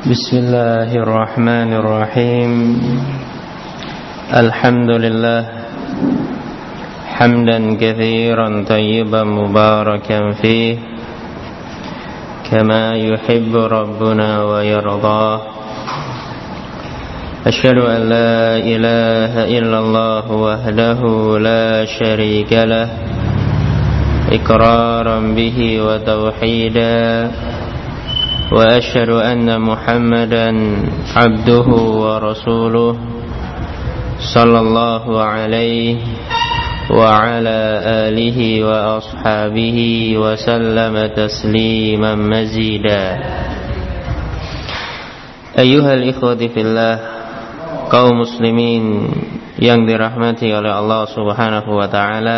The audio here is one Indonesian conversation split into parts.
Bismillahirrahmanirrahim. Alhamdulillah hamdan katsiran tayyiban mubarakan fih kama yuhibbu rabbuna wa yardah. Asyhadu an la ilaha illallah wahdahu la syarika lah iqraran bihi wa tauhidan. Wa asyhadu anna Muhammadan abduhu wa rasuluh sallallahu alaihi wa ala alihi wa ashabihi wa sallama tasliman mazida. Ayyuhal ikhwati fillah, kaum muslimin yang dirahmati oleh Allah Subhanahu wa taala.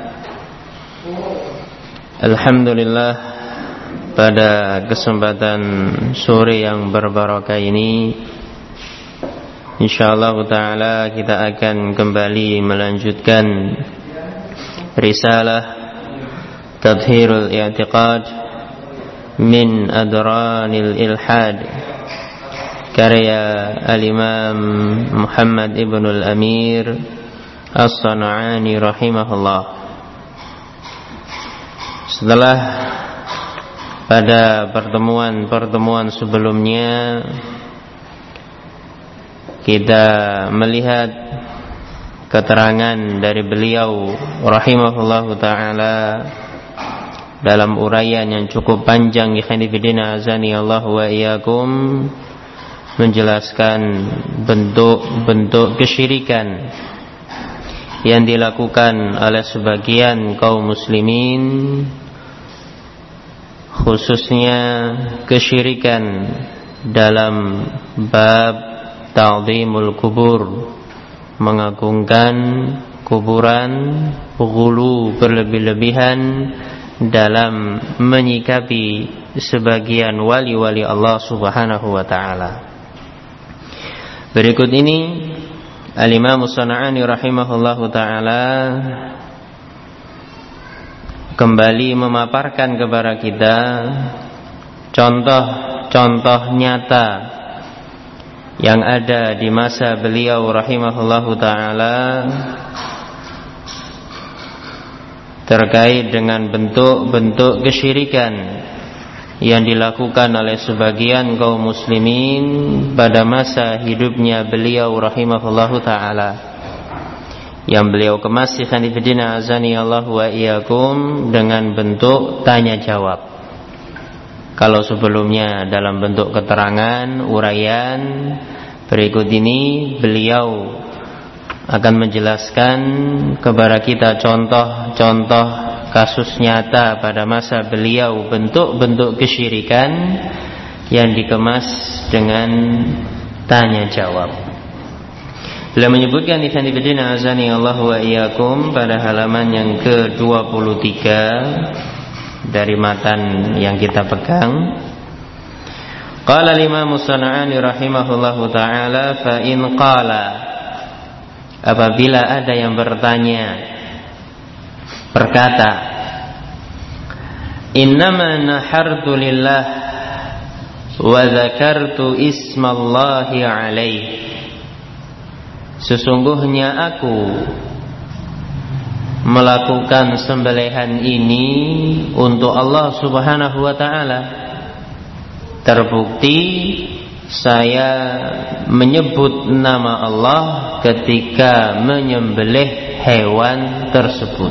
Alhamdulillah, pada kesempatan sore yang berbarakah ini insyaallah ta'ala kita akan kembali melanjutkan risalah Tadhhirul I'tiqad min Adranil Ilhad karya Al-Imam Muhammad Ibnul Amir As-San'ani rahimahullah. Setelah pada pertemuan sebelumnya kita melihat keterangan dari beliau rahimahullahu ta'ala dalam uraian yang cukup panjang, ikhwanifidina azani Allah wa iyyakum, menjelaskan bentuk-bentuk kesyirikan yang dilakukan oleh sebagian kaum muslimin, khususnya kesyirikan dalam bab ta'zimul kubur, mengagungkan kuburan, ghulu, berlebih-lebihan dalam menyikapi sebagian wali-wali Allah Subhanahu wa ta'ala. Berikut ini Al-Imam As-San'ani rahimahullahu ta'ala kembali memaparkan kepada kita contoh-contoh nyata yang ada di masa beliau rahimahullahu ta'ala terkait dengan bentuk-bentuk kesyirikan yang dilakukan oleh sebagian kaum muslimin pada masa hidupnya beliau rahimahullahu ta'ala, yang beliau kemas ikhwanifidina azani Allah wa iyyakum dengan bentuk tanya jawab. Kalau sebelumnya dalam bentuk keterangan, uraian, berikut ini beliau akan menjelaskan kepada kita contoh-contoh kasus nyata pada masa beliau, bentuk-bentuk kesyirikan yang dikemas dengan tanya jawab. Beliau menyebutkan ikhwanifidina azani Allah wa iyyakum pada halaman yang ke-23 dari matan yang kita pegang. Qala al-Imam As-San'ani rahimahullahu ta'ala, fa in qala, apabila ada yang berkata, innama nahartu lillah wa dzakartu ismallahi alaihi, sesungguhnya aku melakukan sembelihan ini untuk Allah Subhanahu wa ta'ala. Terbukti saya menyebut nama Allah ketika menyembelih hewan tersebut.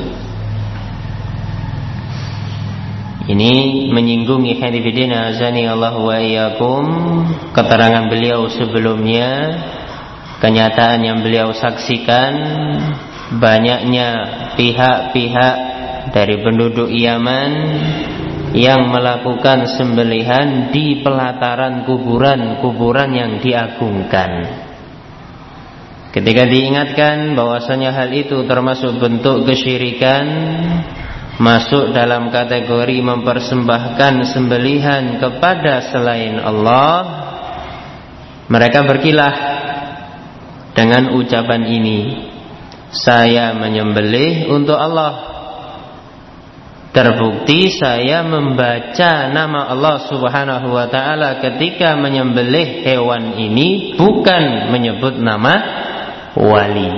Ini menyinggung ikhwanifidina azani Allah wa iyyakum keterangan beliau sebelumnya, kenyataan yang beliau saksikan, banyaknya pihak-pihak dari penduduk Yaman yang melakukan sembelihan di pelataran kuburan yang diagungkan. Ketika diingatkan bahwasanya hal itu termasuk bentuk kesyirikan, masuk dalam kategori mempersembahkan sembelihan kepada selain Allah, mereka berkilah dengan ucapan ini, saya menyembelih untuk Allah. Terbukti saya membaca nama Allah Subhanahu wa ta'ala ketika menyembelih hewan ini, bukan menyebut nama wali.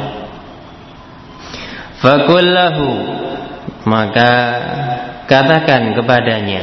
Fakullahu, maka katakan kepadanya,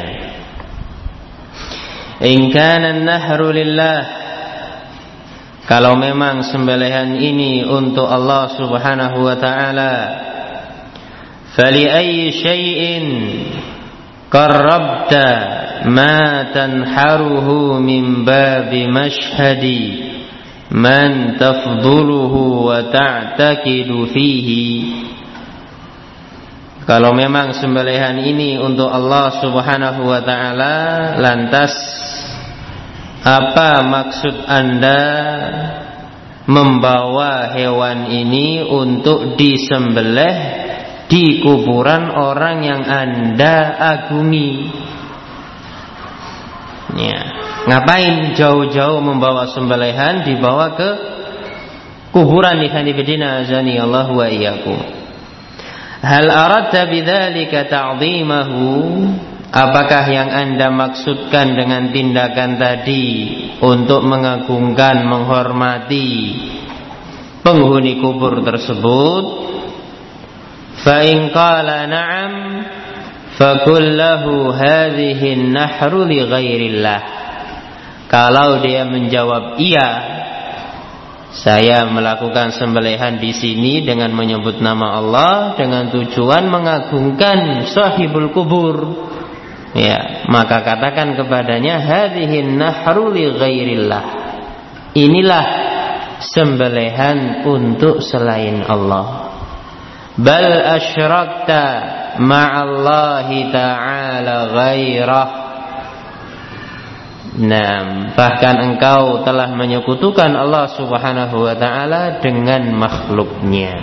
in kana an-nahru lillah, kalau memang sembelihan ini untuk Allah Subhanahu wa ta'ala, fali ayyi syai'in qarrabta ma tanharuhu min babi mashhadi man tafduluhu wa ta'taqidu fihi. Kalau memang sembelihan ini untuk Allah Subhanahu wa ta'ala, lantas apa maksud Anda membawa hewan ini untuk disembelih di kuburan orang yang Anda agumi? Ya, ngapain jauh-jauh membawa sembelihan dibawa ke kuburan? Ikhwan fillah azani Allah wa iyyakum. Hal aradta bidzalika ta'dhimahu, apakah yang Anda maksudkan dengan tindakan tadi untuk mengagungkan, menghormati penghuni kubur tersebut? Fa in qala na'am faqul lahu hadhihi an-nahru li ghairillah. Kalau dia menjawab iya, saya melakukan sembelihan di sini dengan menyebut nama Allah dengan tujuan mengagungkan sahibul kubur, ya, maka katakan kepadanya, hadhihi an-nahru li ghairillah, inilah sembelihan untuk selain Allah. Bal asyrakta ma'allahi ta'ala ghairah. Nah, bahkan engkau telah menyekutukan Allah Subhanahu wa ta'ala dengan makhluknya.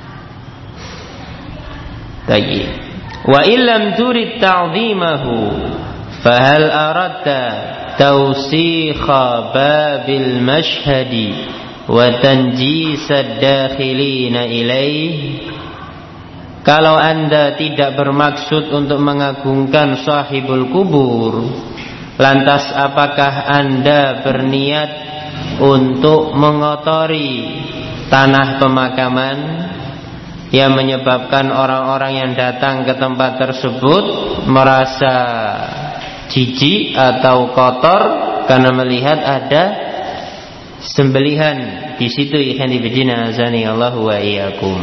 Tayyib. Wa illam turid ta'dhimahu fahal aradta tawsikha babil mashhadi wa tanjisad dakhilina ilaih. Kalau Anda tidak bermaksud untuk mengagungkan sahibul kubur, lantas apakah Anda berniat untuk mengotori tanah pemakaman yang menyebabkan orang-orang yang datang ke tempat tersebut merasa jijik atau kotor karena melihat ada sembelihan di situ? Ikhwan fillah azani Allah wa iyyakum.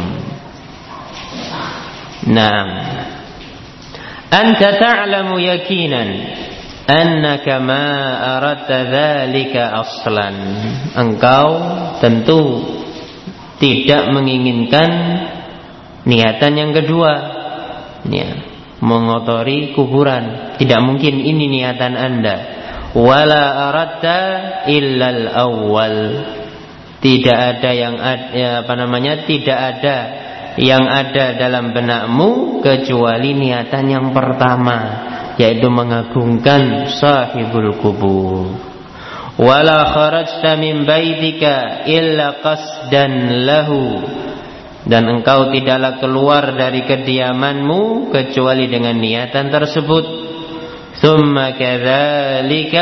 Naam, anta ta'lamu yakinan annaka ma aradta dzalika aslan. Engkau tentu tidak menginginkan niatan yang kedua, ya, mengotori kuburan. Tidak mungkin ini niatan Anda. Wala aradta illal awwal. Tidak ada tidak ada yang ada dalam benakmu kecuali niatan yang pertama, yaitu mengagungkan sahibul kubur. Wala kharajta min baitika illa qasdan lahu, dan engkau tidaklah keluar dari kediamanmu kecuali dengan niatan tersebut. Tsumma kadzalika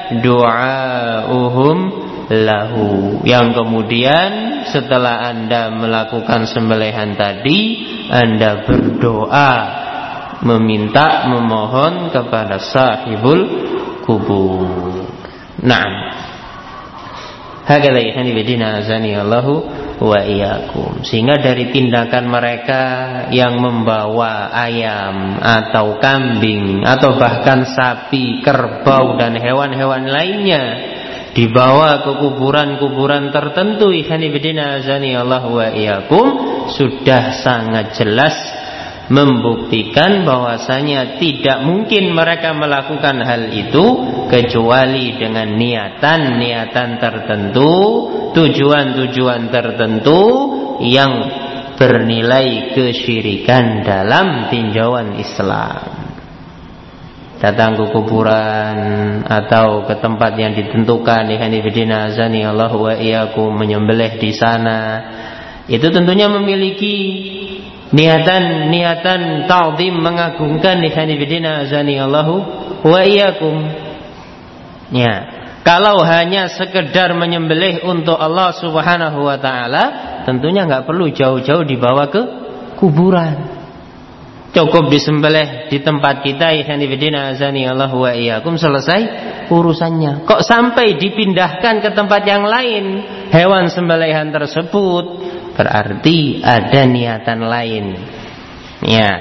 du'auhum lahu, yang kemudian setelah Anda melakukan sembelihan tadi, Anda berdoa meminta, memohon kepada sahibul kubur. Naam, hakala ikhwan fillah azani Allahu wa iyyakum. Sehingga dari tindakan mereka yang membawa ayam atau kambing atau bahkan sapi, kerbau dan hewan-hewan lainnya dibawa ke kuburan-kuburan tertentu, ikhwan fillah azani Allah wa iyyakum, sudah sangat jelas membuktikan bahwasanya tidak mungkin mereka melakukan hal itu kecuali dengan niatan-niatan tertentu, tujuan-tujuan tertentu yang bernilai kesyirikan dalam tinjauan Islam. Datang ke kuburan atau ke tempat yang ditentukan, ikhwan fillah azani Allah wa iyyakum, menyembelih di sana, itu tentunya memiliki niatan ta'zim, mengagungkan ikhwanifidina azani Allahu wa iyyakum. Ya, kalau hanya sekedar menyembelih untuk Allah Subhanahu wa taala, tentunya enggak perlu jauh-jauh dibawa ke kuburan. Cukup disembelih di tempat kita, ikhwanifidina azani Allahu wa iyyakum, selesai urusannya. Kok sampai dipindahkan ke tempat yang lain hewan sembelihan tersebut? Berarti ada niatan lain. Ya.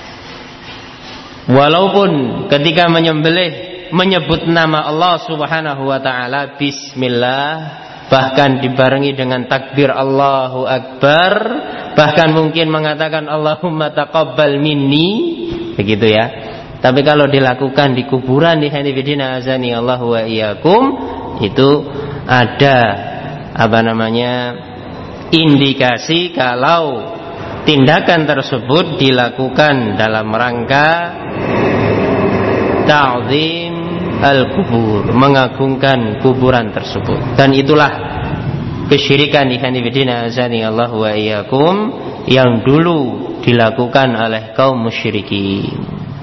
Walaupun ketika menyembelih menyebut nama Allah Subhanahu wa taala, bismillah, bahkan dibarengi dengan takbir Allahu Akbar, bahkan mungkin mengatakan Allahumma taqabbal minni, begitu ya. Tapi kalau dilakukan di kuburan, di hanifidina azani Allahu wa iyyakum, itu ada indikasi kalau tindakan tersebut dilakukan dalam rangka ta'zim al-kubur, mengagungkan kuburan tersebut. Dan itulah kesyirikan ikhwanifidina azani Allah wa iyyakum yang dulu dilakukan oleh kaum musyrikin.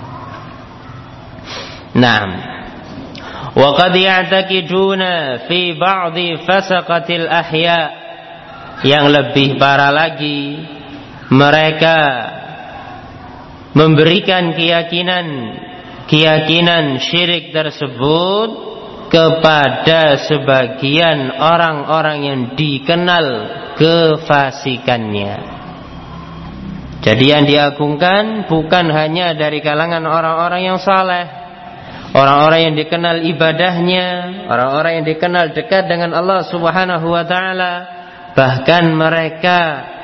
Naam. Wa qad ya'taqiduna fi ba'dhi fasaqatil ahya', yang lebih parah lagi, mereka memberikan keyakinan syirik tersebut kepada sebagian orang-orang yang dikenal kefasikannya. Jadi yang diagungkan bukan hanya dari kalangan orang-orang yang saleh, orang-orang yang dikenal ibadahnya, orang-orang yang dikenal dekat dengan Allah Subhanahu wa taala. Bahkan mereka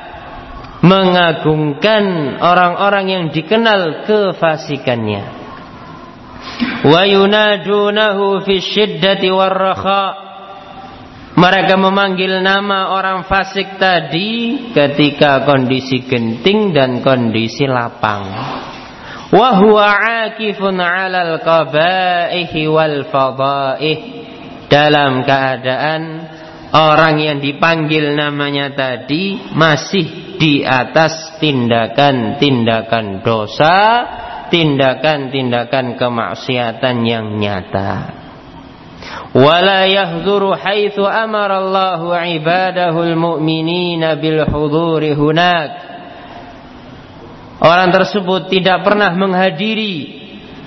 mengagungkan orang-orang yang dikenal kefasikannya. Wa yunadunahu fi syiddati warraha. Mereka memanggil nama orang fasik tadi ketika kondisi genting dan kondisi lapang. Wa huwa 'akifun 'alal qaba'ihi wal fadha'ih, dalam keadaan orang yang dipanggil namanya tadi masih di atas tindakan-tindakan dosa, tindakan-tindakan kemaksiatan yang nyata. Wala yahduru haitsu amara Allahu ibadahul mu'minina bil huduri hunak. Orang tersebut tidak pernah menghadiri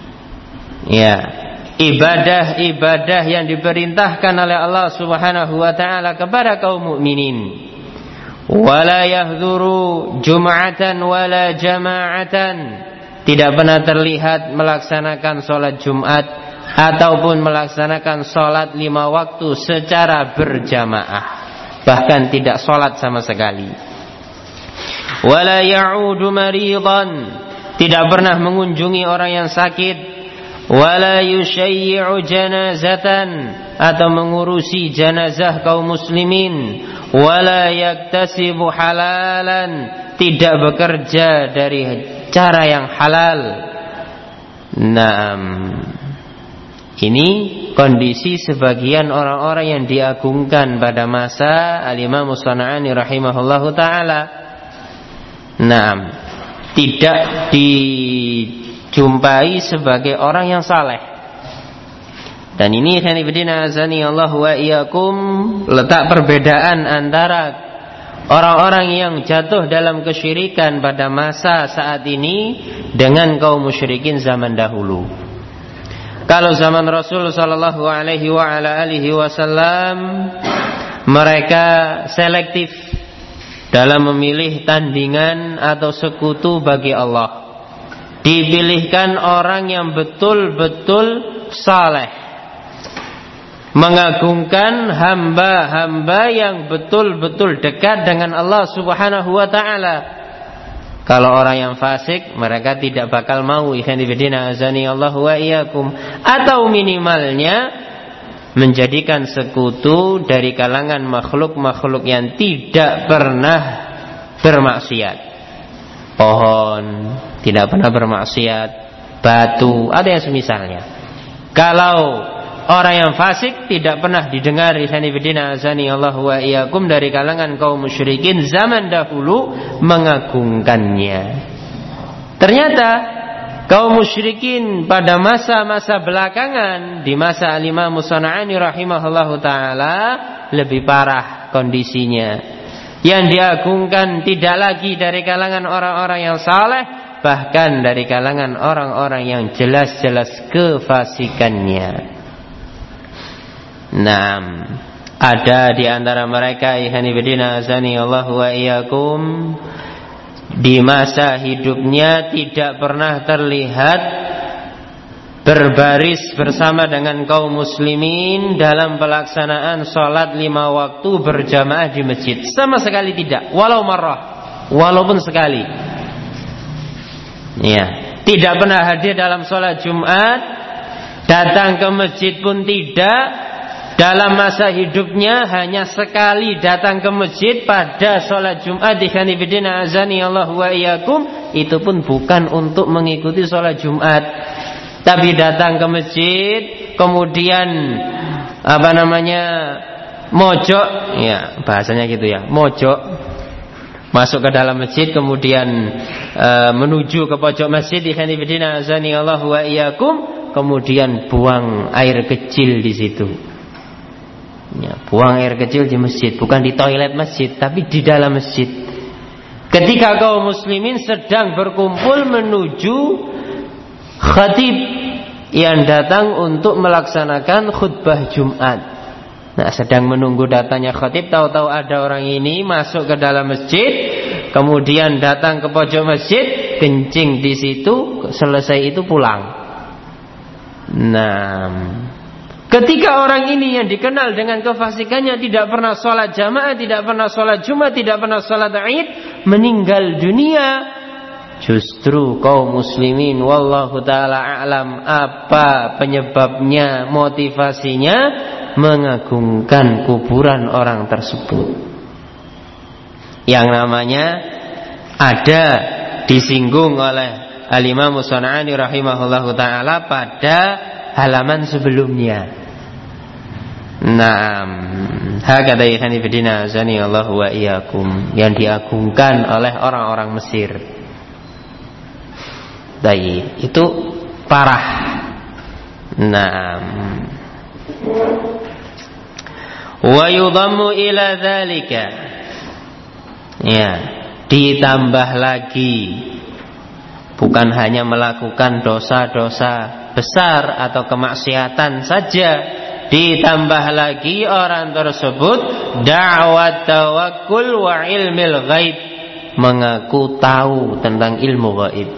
ibadah-ibadah yang diperintahkan oleh Allah Subhanahu wa taala kepada kaum mukminin. Wala yahduru jum'atan wala jama'atan, tidak pernah terlihat melaksanakan salat Jumat ataupun melaksanakan salat 5 waktu secara berjamaah, bahkan tidak salat sama sekali. Wala ya'udu maridan, tidak pernah mengunjungi orang yang sakit. Wala yushayyi'u janazatan, atau mengurusi jenazah kaum muslimin. Wala yaktasibu halalan, tidak bekerja dari cara yang halal. Naam. Ini kondisi sebagian orang-orang yang diagungkan pada masa Al-Imam As-San'ani rahimahullahu ta'ala. Naam. Tidak dijumpai sebagai orang yang saleh. Dan ini khanifidina azani Allah wa iyyakum, letak perbedaan antara orang-orang yang jatuh dalam kesyirikan pada masa saat ini dengan kaum musyrikin zaman dahulu. Kalau zaman Rasul sallallahu alaihi wa ala alihi wasallam, mereka selektif dalam memilih tandingan atau sekutu bagi Allah. Dipilihkan orang yang betul-betul saleh, mengagungkan hamba-hamba yang betul-betul dekat dengan Allah Subhanahu wa ta'ala. Kalau orang yang fasik, mereka tidak bakal mau, ikhwanifidina azani Allah wa iyyakum, atau minimalnya menjadikan sekutu dari kalangan makhluk-makhluk yang tidak pernah bermaksiat. Pohon tidak pernah bermaksiat, batu, ada yang semisalnya. Kalau orang yang fasik tidak pernah didengar ikhwanifidina azani Allah wa iyyakum dari kalangan kaum musyrikin zaman dahulu mengagungkannya. Ternyata kaum musyrikin pada masa-masa belakangan, di masa Al-Imam As-San'ani rahimahullahu taala, lebih parah kondisinya. Yang diagungkan tidak lagi dari kalangan orang-orang yang saleh, bahkan dari kalangan orang-orang yang jelas-jelas kefasikannya. Nah, ada di antara mereka ikhwanifidina azani Allah wa iyyakum, di masa hidupnya tidak pernah terlihat berbaris bersama dengan kaum muslimin dalam pelaksanaan sholat 5 waktu berjamaah di masjid. Sama sekali tidak, walau marrah, walaupun sekali. Ya, tidak pernah hadir dalam sholat Jumat, datang ke masjid pun tidak. Dalam masa hidupnya hanya sekali datang ke masjid pada sholat Jumat. Ikhwanifidina azani Allah wa iyyakum, itu pun bukan untuk mengikuti sholat Jumat, tapi datang ke masjid, kemudian mojok, ya bahasanya gitu ya, mojok, masuk ke dalam masjid, kemudian menuju ke pojok masjid, ikhwanifidina azani Allah wa iyyakum, kemudian buang air kecil di situ. Ya, buang air kecil di masjid, bukan di toilet masjid, tapi di dalam masjid. Ketika kaum muslimin sedang berkumpul menuju khatib yang datang untuk melaksanakan khutbah Jumat. Nah, sedang menunggu datangnya khatib, tahu-tahu ada orang ini masuk ke dalam masjid, kemudian datang ke pojok masjid, kencing di situ, selesai itu pulang. Nah, ketika orang ini yang dikenal dengan kefasikannya, tidak pernah sholat jamaah, tidak pernah sholat Jumat, tidak pernah sholat Id, meninggal dunia, justru kaum muslimin wallahu ta'ala a'lam apa penyebabnya, motivasinya, mengagungkan kuburan orang tersebut. Yang namanya ada disinggung oleh Al-Imam As-San'ani rahimahullahu ta'ala pada halaman sebelumnya. Naam, hakada ikhwanifidina azani Allah wa iyyakum, yang diagungkan oleh orang-orang Mesir. Baik, itu parah. Naam. Wa yudhammu ila dzalika. Ya, ditambah lagi, bukan hanya melakukan dosa-dosa besar atau kemaksiatan saja, ditambah lagi orang tersebut da'wat tawakkul wa ilmil ghaib, mengaku tahu tentang ilmu gaib.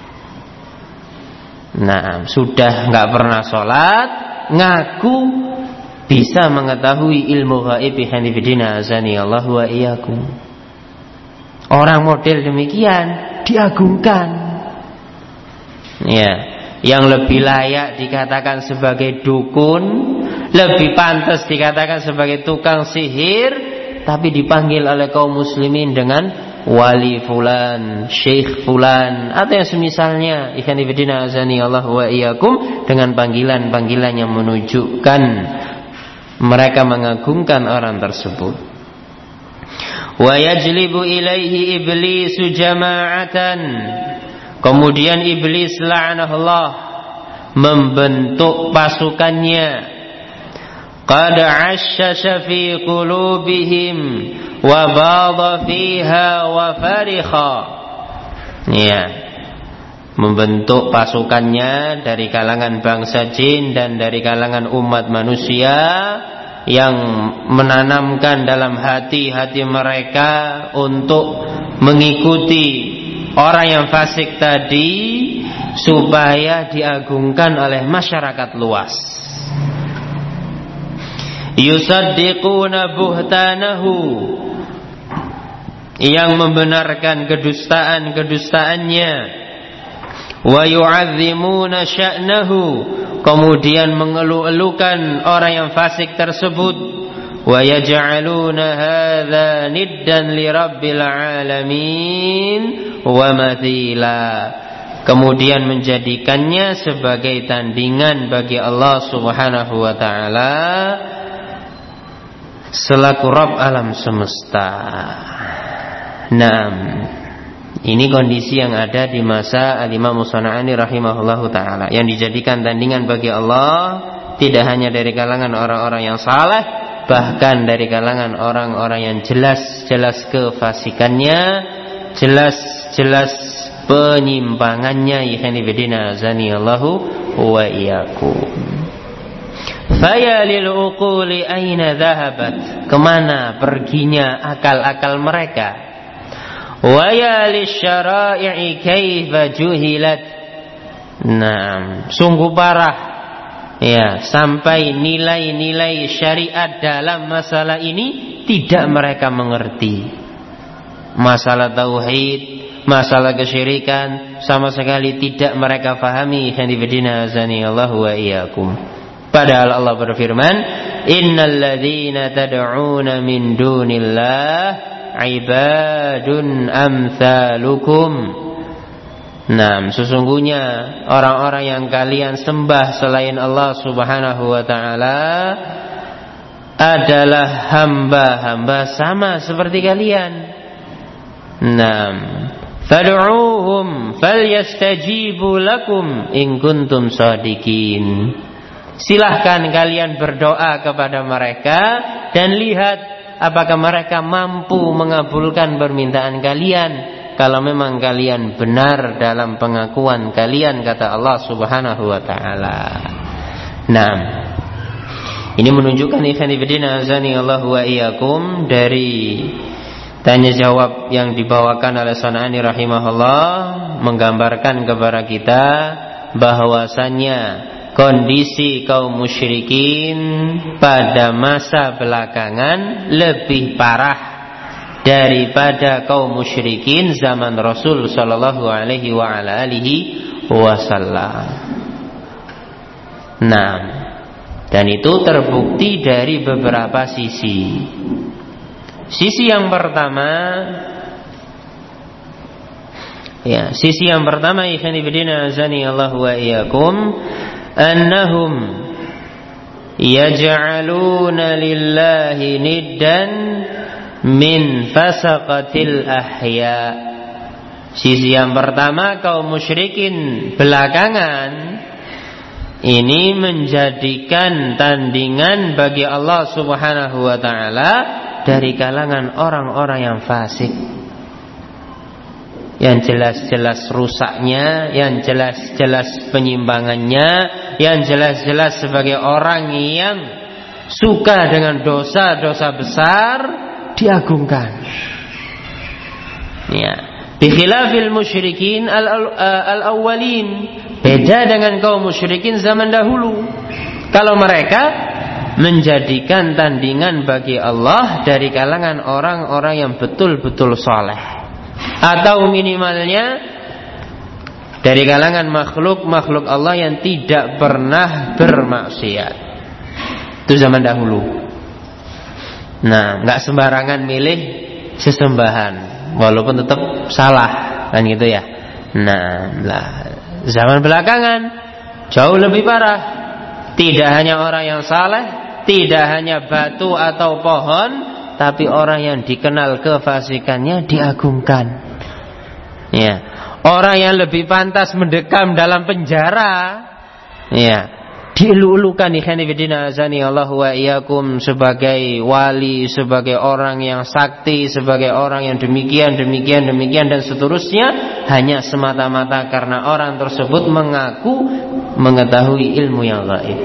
Nah, sudah enggak pernah sholat, ngaku bisa mengetahui ilmu gaib. Ikhwanifidina azani Allah wa iyyakum. Orang model demikian diagungkan. Ya, yang lebih layak dikatakan sebagai dukun, lebih pantas dikatakan sebagai tukang sihir, tapi dipanggil oleh kaum muslimin dengan wali fulan, syekh fulan, atau yang semisalnya. Ikhwanifidina azani Allah wa iyyakum, dengan panggilan-panggilan yang menunjukkan mereka mengagungkan orang tersebut. Wa yajlibu ilaihi iblisu jama'atan, kemudian iblis la'anahullah membentuk pasukannya. Qad 'ashasha fi qulubihim wa badha fiha wa farikha. Ya, membentuk pasukannya dari kalangan bangsa jin dan dari kalangan umat manusia, yang menanamkan dalam hati-hati mereka untuk mengikuti orang yang fasik tadi, supaya diagungkan oleh masyarakat luas. Yusaddiquna buhtanahu, yang membenarkan kedustaan-kedustaannya. Wa yu'azzimuna sya'nahu, kemudian mengeluh-elukan orang yang fasik tersebut. Wa yaj'aluna hadza niddan li rabbil alamin wa mathila, kemudian menjadikannya sebagai tandingan bagi Allah Subhanahu wa taala selaku Rabb alam semesta. Naam. Ini kondisi yang ada di masa Al-Imam As-San'ani rahimahullahu taala, yang dijadikan tandingan bagi Allah tidak hanya dari kalangan orang-orang yang saleh, bahkan dari kalangan orang-orang yang jelas-jelas kefasikannya, jelas-jelas penyimpangannya. Ikhwani fillah azanillahu wa iyyakum. Faya lil uquli aina dhahabat, kemana perginya akal-akal mereka? Wa ya lisyara'i kaifa juhilat. Nah, sungguh parah ya, sampai nilai-nilai syariat dalam masalah ini tidak mereka mengerti. Masalah tauhid, masalah kesyirikan sama sekali tidak mereka fahami. Khanifidina azani Allah wa iyyakum. Padahal Allah berfirman, innal ladzina tad'una min dunillah ibadun amsalukum. Nah, sesungguhnya orang-orang yang kalian sembah selain Allah Subhanahu wa taala adalah hamba-hamba sama seperti kalian. Nah, fad'uuhum falyastajibu lakum in kuntum shadiqin. Silahkan kalian berdoa kepada mereka dan lihat apakah mereka mampu mengabulkan permintaan kalian kalau memang kalian benar dalam pengakuan kalian, kata Allah Subhanahu wa taala. Nah, ini menunjukkan ikhwan fillah azani Allah wa iyyakum dari tanya jawab yang dibawakan oleh San'ani rahimahullah menggambarkan kepada kita bahwasannya kondisi kaum musyrikin pada masa belakangan lebih parah daripada kaum musyrikin zaman Rasul sallallahu alaihi wa ala alihi wasallam. Nah, dan itu terbukti dari beberapa sisi. Sisi yang pertama, ya, sisi yang pertama ikhwan fillah azani Allah wa iyyakum, annahum yaj'aluna lillahi niddan min fasaqatil ahya. Sisi yang pertama, kaum musyrikin belakangan ini menjadikan tandingan bagi Allah Subhanahu wa taala dari kalangan orang-orang yang fasik, yang jelas-jelas rusaknya, yang jelas-jelas penyimpangannya, yang jelas-jelas sebagai orang yang suka dengan dosa-dosa besar diagungkan. Ya, bikhilafil musyrikin al-awwalin, beda dengan kaum musyrikin zaman dahulu. Kalau mereka menjadikan tandingan bagi Allah dari kalangan orang-orang yang betul-betul saleh, atau minimalnya dari kalangan makhluk Allah yang tidak pernah bermaksiat. Itu zaman dahulu. Nah, nggak sembarangan milih sesembahan walaupun tetap salah, kan gitu ya. Nah, zaman belakangan jauh lebih parah. Tidak hanya orang yang saleh, tidak hanya batu atau pohon, tapi orang yang dikenal kefasikannya diagungkan. Ya, orang yang lebih pantas mendekam dalam penjara, ya, dielu-elukan ikhwan fillah azani Allah wa iyyakum sebagai wali, sebagai orang yang sakti, sebagai orang yang demikian dan seterusnya, hanya semata-mata karena orang tersebut mengaku mengetahui ilmu yang gaib.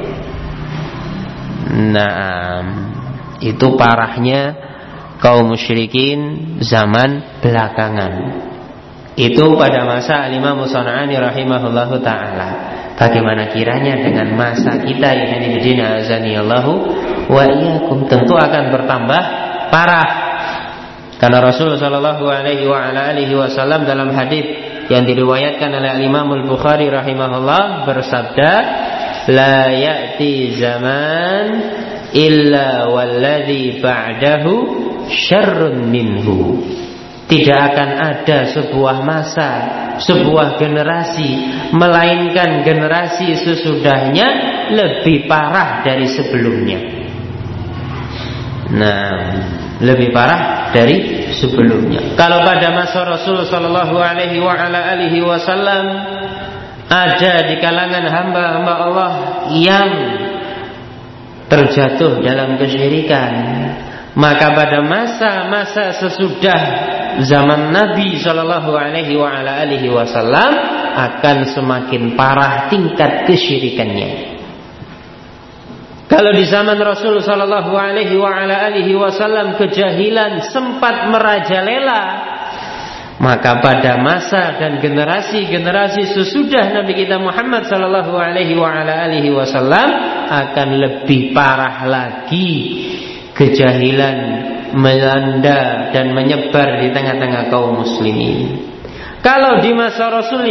Nah, itu parahnya kaum musyrikin zaman belakangan. Itu pada masa Al-Imam As-San'ani rahimahullahu ta'ala. Bagaimana kiranya dengan masa kita ini bidina azanillahu wa iyyakum, tentu akan bertambah parah. Karena Rasulullah sallallahu alaihi wa ala alihi wasallam dalam hadis yang diriwayatkan oleh Al-Imam Al-Bukhari rahimahullah bersabda, la ya'ti zaman illa walladhi ba'dahu syarrun minhu. tidak akan ada sebuah masa, sebuah generasi, melainkan generasi sesudahnya lebih parah dari sebelumnya. Nah, lebih parah dari sebelumnya. Kalau pada masa Rasul sallallahu alaihi wasallam ada di kalangan hamba-hamba Allah yang terjatuh dalam kesyirikan, maka pada masa-masa sesudah zaman Nabi sallallahu alaihi wasallam akan semakin parah tingkat kesyirikannya. Kalau di zaman Rasul sallallahu alaihi wasallam kejahilan sempat merajalela, maka pada masa dan generasi-generasi sesudah Nabi kita Muhammad sallallahu alaihi wasallam akan lebih parah lagi kejahilan melanda dan menyebar di tengah-tengah kaum muslimin. Kalau di masa Rasul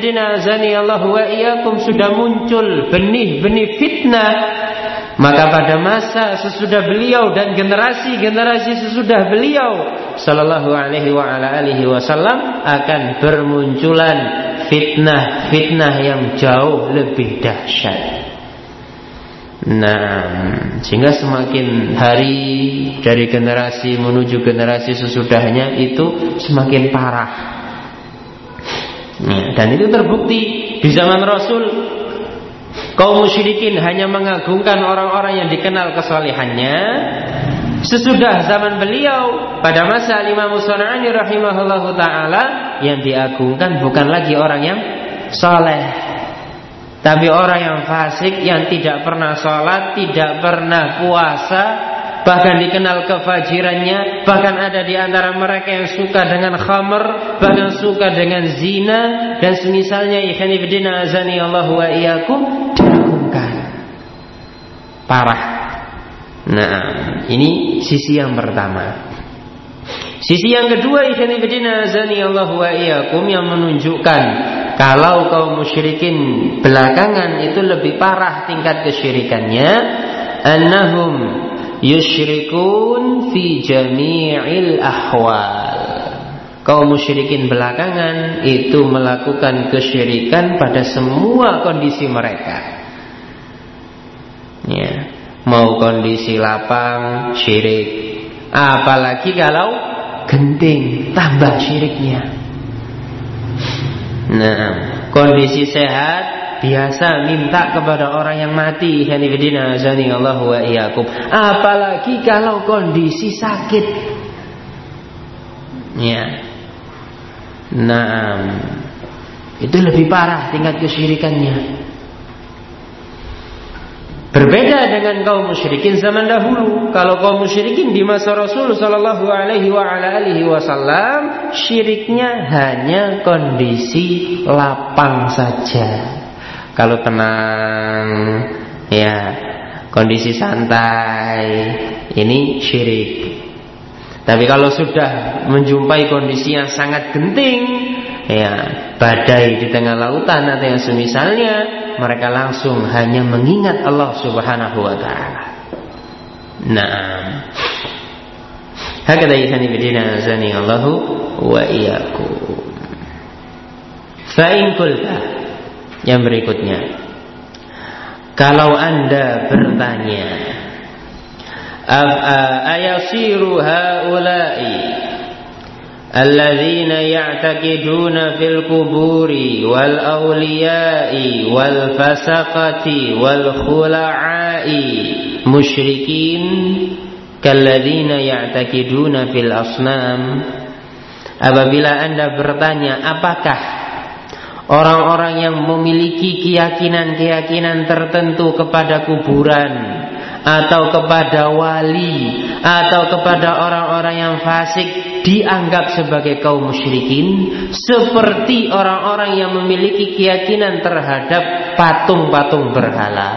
sudah muncul benih-benih fitnah, maka pada masa sesudah beliau dan generasi-generasi sesudah beliau sallallahu alaihi wasallam akan bermunculan fitnah-fitnah yang jauh lebih dahsyat. Nah, sehingga semakin hari dari generasi menuju generasi sesudahnya itu semakin parah. Dan itu terbukti di zaman Rasul. Kaum musyrikin hanya mengagungkan orang-orang yang dikenal kesalehannya. Sesudah zaman beliau, pada masa Imam As-San'ani rahimahullahu ta'ala, yang diagungkan bukan lagi orang yang saleh, tapi orang yang fasik, yang tidak pernah sholat, tidak pernah puasa, bahkan dikenal kefajirannya. Bahkan ada di antara mereka yang suka dengan khamr, bahkan suka dengan zina dan semisalnya. Ikhwani fillah azani Allahu wa iyyakum, diagungkan. Parah. Nah, ini sisi yang pertama. Sisi yang kedua, ikhwani fillah azani Allahu wa iyyakum, yang menunjukkan kalau kaum musyrikin belakangan itu lebih parah tingkat kesyirikannya, annahum yusyrikun fi jami'il ahwal. Kaum musyrikin belakangan itu melakukan kesyirikan pada semua kondisi mereka. Ya, mau kondisi lapang syirik, apalagi kalau genting tambah syiriknya. Nah, kondisi sehat biasa minta kepada orang yang mati. Allahu wa iyyakum. Apalagi kalau kondisi sakit. Ya. Nah, itu lebih parah tingkat kesyirikannya. Berbeda dengan kaum musyrikin zaman dahulu. Kalau kaum musyrikin di masa Rasul sallallahu alaihi wasallam, syiriknya hanya kondisi lapang saja. Kalau tenang, ya, kondisi santai, ini syirik. Tapi kalau sudah menjumpai kondisi yang sangat genting, ya, badai di tengah lautan atau yang semisalnya, mereka langsung hanya mengingat Allah Subhanahu wa ta'ala. Naam. Hakadha ihani bidina azani Allahu wa iyyakum. Fa in qulta, yang berikutnya, kalau Anda bertanya, ayasiru haula'i alladzina ya'taqiduna fil quburi wal awliya'i wal fasaqati wal khula'i musyrikin kalladzina ya'taqiduna fil asnam. Apabila Anda bertanya, apakah orang-orang yang memiliki keyakinan-keyakinan tertentu kepada kuburan atau kepada wali atau kepada orang-orang yang fasik dianggap sebagai kaum musyrikin, seperti orang-orang yang memiliki keyakinan terhadap patung-patung berhala?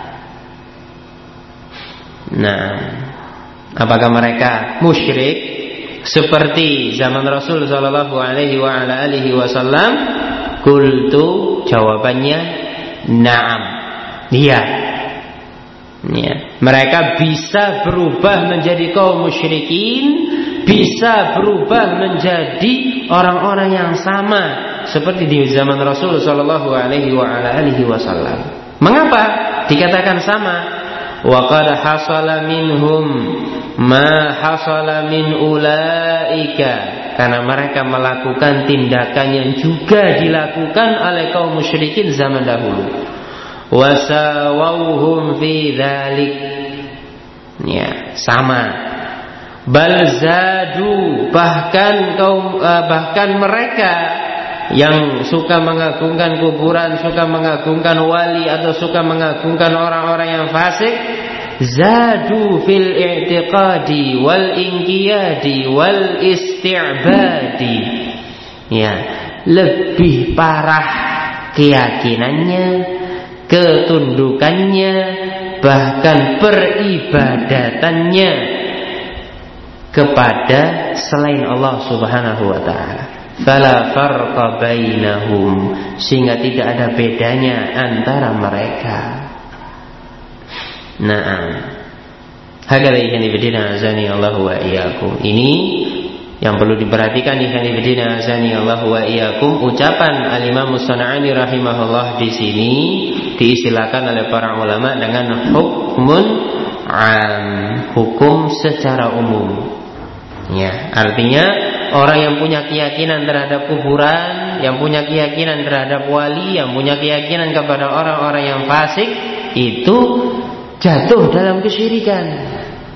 Nah, apakah mereka musyrik seperti zaman Rasul sallallahu alaihi wasallam? Qultu, jawabannya na'am, iya. Ya, mereka bisa berubah menjadi kaum musyrikin bisa berubah menjadi orang-orang yang sama seperti di zaman Rasul sallallahu alaihi wasallam. Mengapa dikatakan sama? Wa qad hasala minhum ma hasala min ulaika, karena mereka melakukan tindakan yang juga dilakukan oleh kaum musyrikin zaman dahulu. Wasawauhum fi dzalik, ya, sama. Bal zadu, bahkan mereka yang suka mengagungkan kuburan, suka mengagungkan wali, atau suka mengagungkan orang-orang yang fasik, zadu fil i'tiqadi wal inqiyadi wal isti'badi, ya, lebih parah keyakinannya, ketundukannya, bahkan peribadatannya kepada selain Allah Subhanahu wa taala. Fala farqa bainahum, sehingga tidak ada bedanya antara mereka. Naam. Hakala ikhwan fillah azani Allah wa iyyakum. Ini yang perlu diperhatikan ikhwan fillah azani Allah wa iyyakum. Ucapan Al-Imam As-San'ani rahimahullah di sini diistilahkan oleh para ulama dengan hukmun am, hukum secara umum. Ya, artinya orang yang punya keyakinan terhadap kuburan, yang punya keyakinan terhadap wali, yang punya keyakinan kepada orang-orang yang fasik, itu jatuh dalam kesyirikan.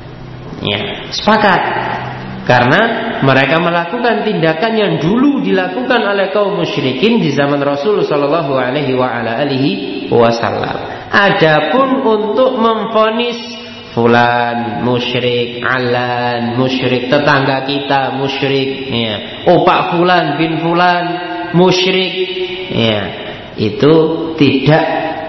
Ya, sepakat. Karena mereka melakukan tindakan yang dulu dilakukan oleh kaum musyrikin di zaman Rasul sallallahu alaihi wasallam. Adapun untuk memvonis fulan musyrik, alan musyrik, tetangga kita musyrik, ya, opak fulan bin fulan musyrik, ya, itu tidak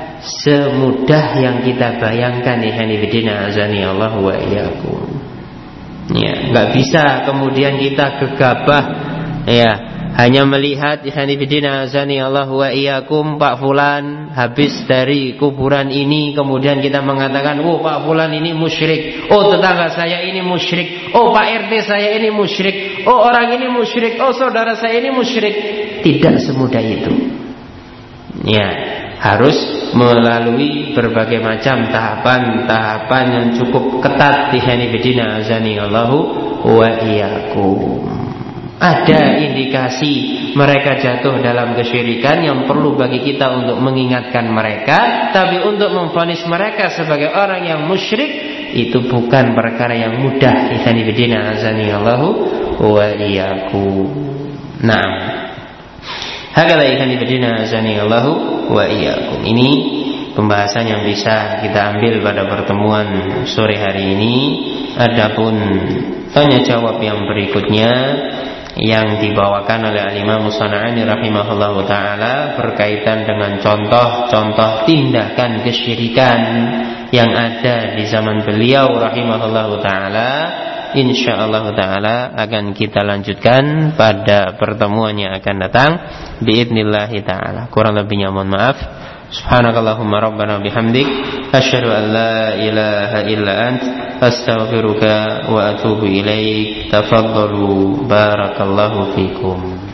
semudah yang kita bayangkan. Ikhwanifidina azani Allah wa iyyakum. Ya, enggak bisa kemudian kita gegabah, ya, hanya melihat ikhwanifidina azani Allah wa iyyakum, Pak fulan habis dari kuburan ini, kemudian kita mengatakan, oh Pak fulan ini musyrik, oh tetangga saya ini musyrik, oh Pak RT saya ini musyrik, oh orang ini musyrik, oh saudara saya ini musyrik. Tidak semudah itu. Ya, harus melalui berbagai macam tahapan-tahapan yang cukup ketat. Ikhwanifidina azani Allah wa iyyakum. Ada indikasi mereka jatuh dalam kesyirikan yang perlu bagi kita untuk mengingatkan mereka. Tapi untuk memvonis mereka sebagai orang yang musyrik, itu bukan perkara yang mudah. Ikhwanifidina azani Allah wa iyyakum. Naam. Hakala ikhwanifidina azani Allah wa iyyakum. Ini pembahasan yang bisa kita ambil pada pertemuan sore hari ini. Adapun tanya jawab yang berikutnya yang dibawakan oleh Al-Imam As-San'ani rahimahullahu ta'ala berkaitan dengan contoh-contoh tindakan kesyirikan yang ada di zaman beliau rahimahullahu ta'ala, insyaallah ta'ala akan kita lanjutkan pada pertemuan yang akan datang biidnillahi ta'ala. Kurang lebihnya mohon maaf. Subhanakallahumma rabbana bihamdik asyhadu an la ilaha illa ant astaghfiruka wa atubu ilaik. Tafaddalu barakallahu fikum.